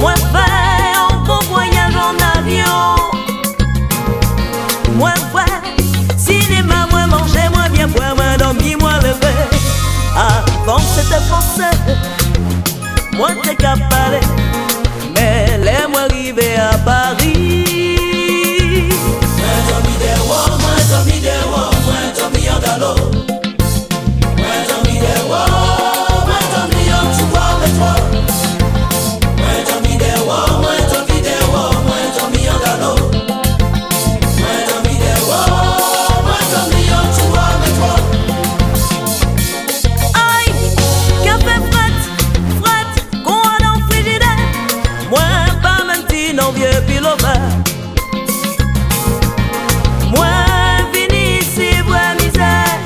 Moi fais un bon voyage en avion. Moi ouais, cinéma, moi manger, moi bien boire, moi dormir, moi lever. Avant c'était français, moi t'es capable. Mais les moi arrivé à Paris. Moi dormi des rois, moi dormi des rois, moi dormi en galop. Moi dormi des rois, moi dormi en trois métro. Moi dormi des rois, moi dormi des rois, moi dormi en galop. Moi dormi des rois, moi dormi en trois métro. Aïe, café fret, qu'on a dans le frigidaire. Moi pas menti non vieux pilover. Moi vini ici pour misère.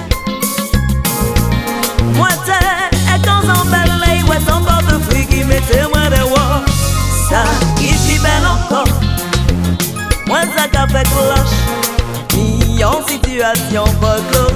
Moi t'es quand on belle lay, ouais son porte-fruit qui mettait moi de war. Ça qui fit belle encore. Moi ça qu'a fait cloche. Ni en situation pas cloche.